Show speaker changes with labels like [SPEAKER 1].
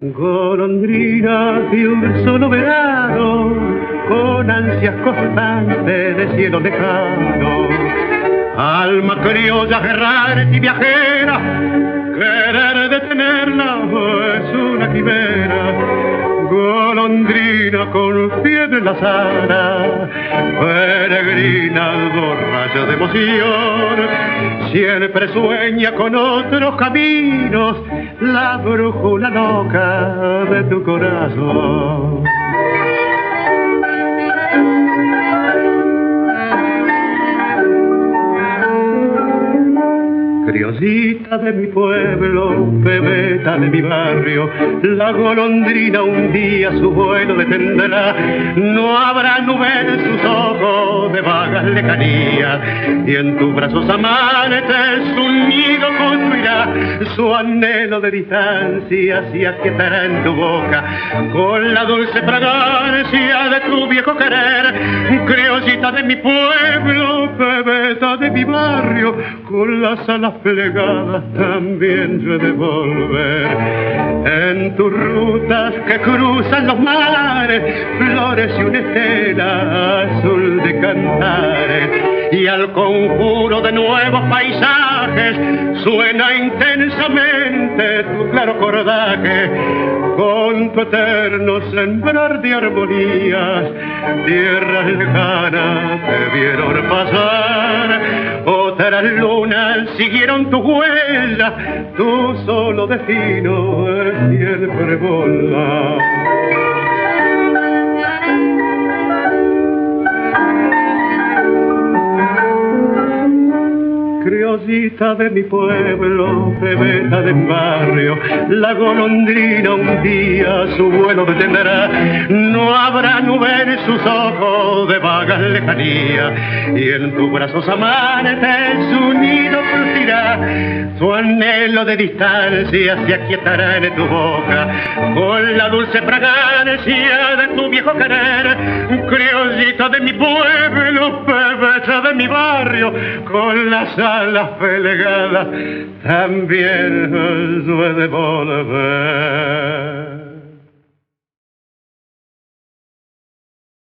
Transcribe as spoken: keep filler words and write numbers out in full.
[SPEAKER 1] Golondrina de un solo verano, con ansias constantes de cielo lejano, alma criolla, errante y viajera, querer detenerla es una quimera. Golondrina con fiebre en la sala, peregrina borracha de emoción, siempre sueña con otros caminos, la brújula loca de tu corazón. Criollita de mi pueblo, bebeta de mi barrio, la golondrina un día su vuelo detendrá. No habrá nube en sus ojos de vagas lejanías, y en tus brazos amantes su nido construirá. Su anhelo de distancia se aquietará en tu boca con la dulce fragancia de tu viejo querer. Criollita de mi pueblo, bebeta de mi barrio, con las alas plegadas también yo he de volver. En tus rutas que cruzan los mares, flores y una estela azul de cantares, y al conjuro de nuevos paisajes suena intensamente tu claro cordaje. Con tu eterno sembrar de armonías, tierras lejanas te vieron pasar, otras lunas siguieron tu huella, tu solo destino es siempre volar. Criollita de mi pueblo, bebeta de mi barrio, la golondrina un día su vuelo detendrá. No habrá nube en sus ojos de vagas lejanías, y en tus brazos amantes su nido curtirá. Su anhelo de distancia se aquietará en tu boca con la dulce fragancia de tu viejo querer. Criollita de mi pueblo, bebeta de mi barrio, con las alas pelegadas también yo he de volver.